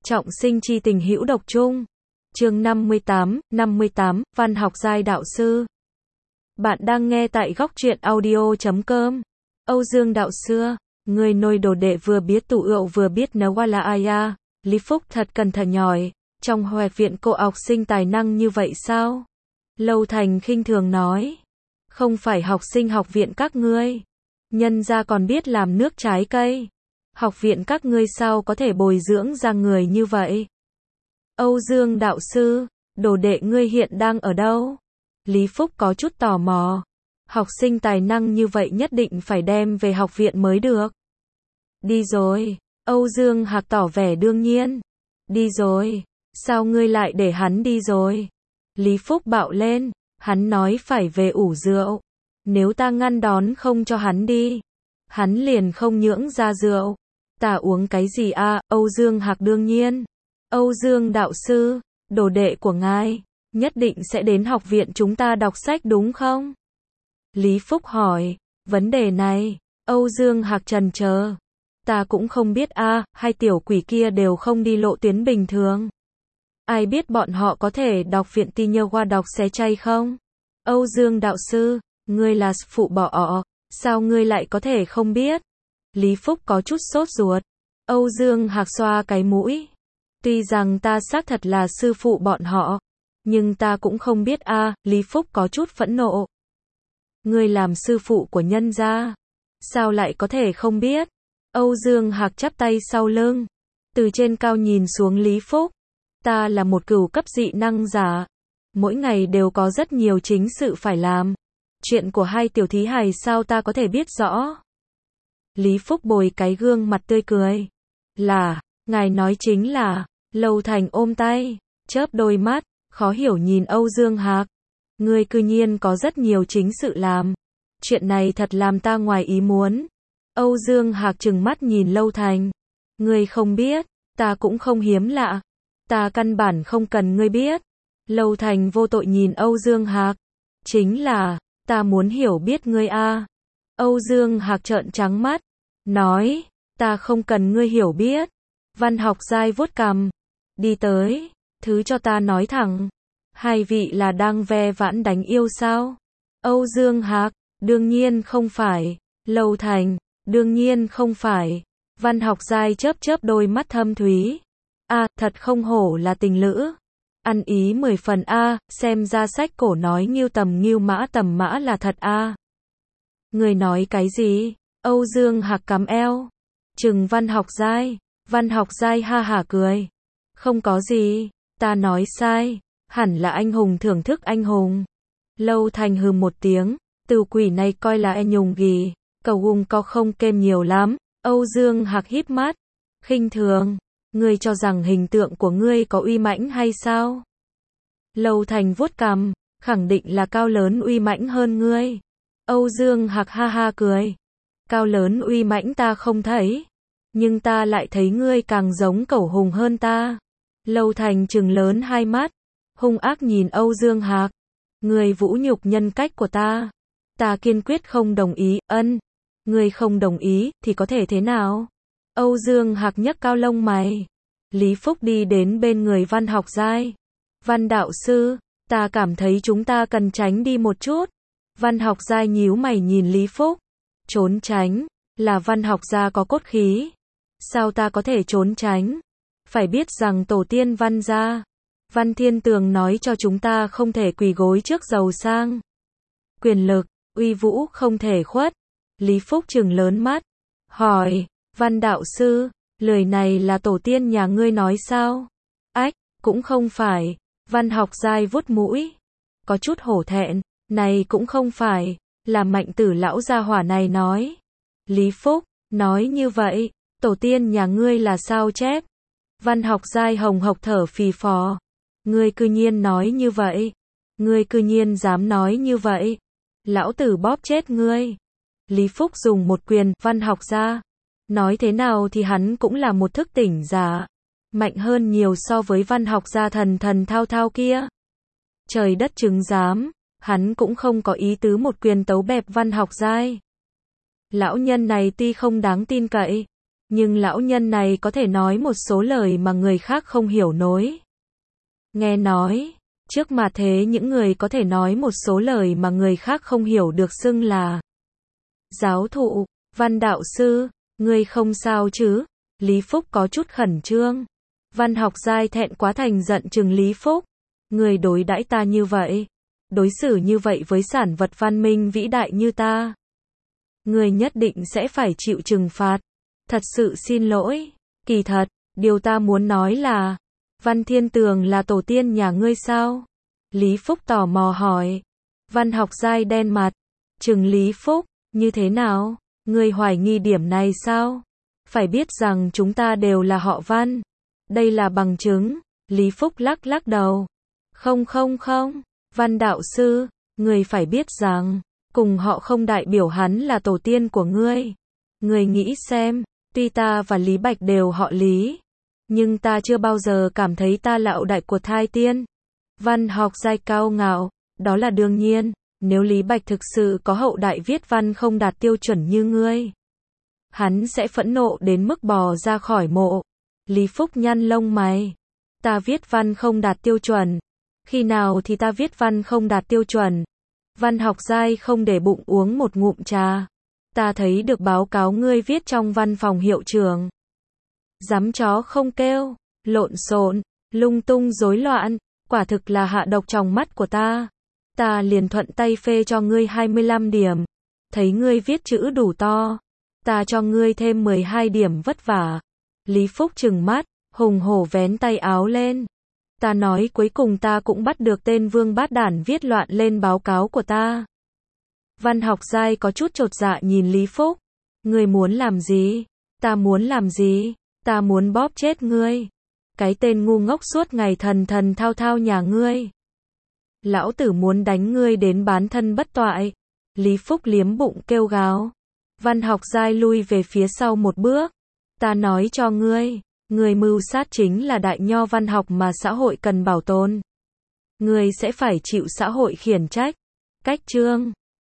Trọng sinh chi tình hữu độc chung. Chương 58, Văn học giai đạo sư. Bạn đang nghe tại góc truyện audio.com. Âu Dương đạo xưa, người nôi đồ đệ vừa biết tủ ựu vừa biết nấu là ai à? Lý Phúc thật cẩn thận nhòi, trong hoẹt viện cô học sinh tài năng như vậy sao? Lâu Thành khinh thường nói, không phải học sinh học viện các ngươi, nhân gia còn biết làm nước trái cây. Học viện các ngươi sao có thể bồi dưỡng ra người như vậy? Âu Dương đạo sư, đồ đệ ngươi hiện đang ở đâu? Lý Phúc có chút tò mò. Học sinh tài năng như vậy nhất định phải đem về học viện mới được. Đi rồi. Âu Dương Hạc tỏ vẻ đương nhiên. Đi rồi. Sao ngươi lại để hắn đi rồi? Lý Phúc bạo lên. Hắn nói phải về ủ rượu. Nếu ta ngăn đón không cho hắn đi, hắn liền không nhưỡng ra rượu. Ta uống cái gì à? Âu Dương Hạc đương nhiên. Âu Dương đạo sư, đồ đệ của ngài, nhất định sẽ đến học viện chúng ta đọc sách đúng không? Lý Phúc hỏi, vấn đề này, Âu Dương Hạc trần chờ. Ta cũng không biết à, hai tiểu quỷ kia đều không đi lộ tuyến bình thường. Ai biết bọn họ có thể đọc viện ti nhơ qua đọc xé chay không? Âu Dương đạo sư, ngươi là phụ bỏ, sao ngươi lại có thể không biết? Lý Phúc có chút sốt ruột. Âu Dương Hạc xoa cái mũi. Tuy rằng ta xác thật là sư phụ bọn họ, nhưng ta cũng không biết a. Lý Phúc có chút phẫn nộ. Ngươi làm sư phụ của nhân gia, sao lại có thể không biết? Âu Dương Hạc chắp tay sau lưng, từ trên cao nhìn xuống Lý Phúc. Ta là một cửu cấp dị năng giả, mỗi ngày đều có rất nhiều chính sự phải làm. Chuyện của hai tiểu thí hài sao ta có thể biết rõ? Lý Phúc bồi cái gương mặt tươi cười. Là, ngài nói chính là. Lâu Thành ôm tay, chớp đôi mắt, khó hiểu nhìn Âu Dương Hạc. Ngươi cư nhiên có rất nhiều chính sự làm. Chuyện này thật làm ta ngoài ý muốn. Âu Dương Hạc trừng mắt nhìn Lâu Thành. Ngươi không biết, ta cũng không hiếm lạ. Ta căn bản không cần ngươi biết. Lâu Thành vô tội nhìn Âu Dương Hạc. Chính là, ta muốn hiểu biết ngươi a. Âu Dương Hạc trợn trắng mắt, nói, ta không cần ngươi hiểu biết. Văn học giai vuốt cằm, đi tới, thứ cho ta nói thẳng. Hai vị là đang ve vãn đánh yêu sao? Âu Dương Hạc, đương nhiên không phải. Lâu Thành, đương nhiên không phải. Văn học giai chớp chớp đôi mắt thâm thúy. A, thật không hổ là tình lữ. Ăn ý 10 phần a, xem ra sách cổ nói ngưu mã tầm mã là thật a. Người nói cái gì? Âu Dương Hạc cắm eo. Trừng văn học giai ha hả cười. Không có gì, ta nói sai, hẳn là anh hùng thưởng thức anh hùng. Lâu Thành hừ một tiếng, từ quỷ này coi là anh nhùng gì, cầu hùng có không kêm nhiều lắm. Âu Dương Hạc híp mắt, khinh thường, ngươi cho rằng hình tượng của ngươi có uy mãnh hay sao? Lâu Thành vuốt cằm, khẳng định là cao lớn uy mãnh hơn ngươi. Âu Dương Hạc ha ha cười. Cao lớn uy mãnh ta không thấy, nhưng ta lại thấy ngươi càng giống cẩu hùng hơn ta. Lâu Thành trừng lớn hai mắt, hung ác nhìn Âu Dương Hạc. Ngươi vũ nhục nhân cách của ta. Ta kiên quyết không đồng ý, ngươi không đồng ý, thì có thể thế nào? Âu Dương Hạc nhấc cao lông mày. Lý Phúc đi đến bên người văn học giai. Văn đạo sư, ta cảm thấy chúng ta cần tránh đi một chút. Văn học giai nhíu mày nhìn Lý Phúc. Trốn tránh, là văn học gia có cốt khí. Sao ta có thể trốn tránh? Phải biết rằng tổ tiên văn gia, Văn Thiên Tường nói cho chúng ta không thể quỳ gối trước giàu sang. Quyền lực, uy vũ không thể khuất. Lý Phúc trừng lớn mắt, hỏi, văn đạo sư, lời này là tổ tiên nhà ngươi nói sao? Ách, cũng không phải. Văn học giai vuốt mũi, có chút hổ thẹn, này cũng không phải, là Mạnh Tử lão gia hỏa này nói. Lý Phúc, nói như vậy, tổ tiên nhà ngươi là sao chép? Văn học giai hồng hộc thở phì phò. Ngươi cư nhiên nói như vậy. Ngươi cư nhiên dám nói như vậy. Lão tử bóp chết ngươi. Lý Phúc dùng một quyền, văn học gia. Nói thế nào thì hắn cũng là một thức tỉnh giả. Mạnh hơn nhiều so với văn học gia thần thao thao kia. Trời đất chứng giám, hắn cũng không có ý tứ một quyền tấu bẹp văn học giai. Lão nhân này tuy không đáng tin cậy, Nhưng lão nhân này có thể nói một số lời mà người khác không hiểu nổi. Nghe nói, trước mà thế những người có thể nói một số lời mà người khác không hiểu được xưng là giáo thụ. Văn đạo sư, ngươi không sao chứ? Lý Phúc có chút khẩn trương. Văn Học Giai thẹn quá thành giận trừng Lý Phúc. Ngươi đối đãi ta như vậy, đối xử như vậy với sản vật văn minh vĩ đại như ta, ngươi nhất định sẽ phải chịu trừng phạt. Thật sự xin lỗi. Kỳ thật, điều ta muốn nói là, Văn Thiên Tường là tổ tiên nhà ngươi sao? Lý Phúc tò mò hỏi. Văn Học Giai đen mặt, trừng Lý Phúc, như thế nào? Ngươi hoài nghi điểm này sao? Phải biết rằng chúng ta đều là họ Văn. Đây là bằng chứng. Lý Phúc lắc lắc đầu. Không, Văn đạo sư, ngươi phải biết rằng, cùng họ không đại biểu hắn là tổ tiên của ngươi. Ngươi nghĩ xem, tuy ta và Lý Bạch đều họ Lý, nhưng ta chưa bao giờ cảm thấy ta là hậu đại của thai tiên. Văn Học Giai cao ngạo, đó là đương nhiên, nếu Lý Bạch thực sự có hậu đại viết văn không đạt tiêu chuẩn như ngươi, hắn sẽ phẫn nộ đến mức bò ra khỏi mộ. Lý Phúc nhăn lông mày. Ta viết văn không đạt tiêu chuẩn. Khi nào thì ta viết văn không đạt tiêu chuẩn? Văn Học Giai không để bụng uống một ngụm trà. Ta thấy được báo cáo ngươi viết trong văn phòng hiệu trưởng. Dám chó không kêu, lộn xộn, lung tung rối loạn, quả thực là hạ độc trong mắt của ta. Ta liền thuận tay phê cho ngươi 25 điểm. Thấy ngươi viết chữ đủ to, ta cho ngươi thêm 12 điểm vất vả. Lý Phúc trừng mắt, hùng hổ vén tay áo lên. Ta nói cuối cùng ta cũng bắt được tên Vương Bát Đản viết loạn lên báo cáo của ta. Văn Học Giai có chút chột dạ nhìn Lý Phúc. Ngươi muốn làm gì? Ta muốn làm gì? Ta muốn bóp chết ngươi. Cái tên ngu ngốc suốt ngày thần thần thao thao nhà ngươi. Lão tử muốn đánh ngươi đến bán thân bất toại. Lý Phúc liếm bụng kêu gào. Văn Học Giai lui về phía sau một bước. Ta nói cho ngươi, người mưu sát chính là đại nho văn học mà xã hội cần bảo tồn. Ngươi sẽ phải chịu xã hội khiển trách. Cách chương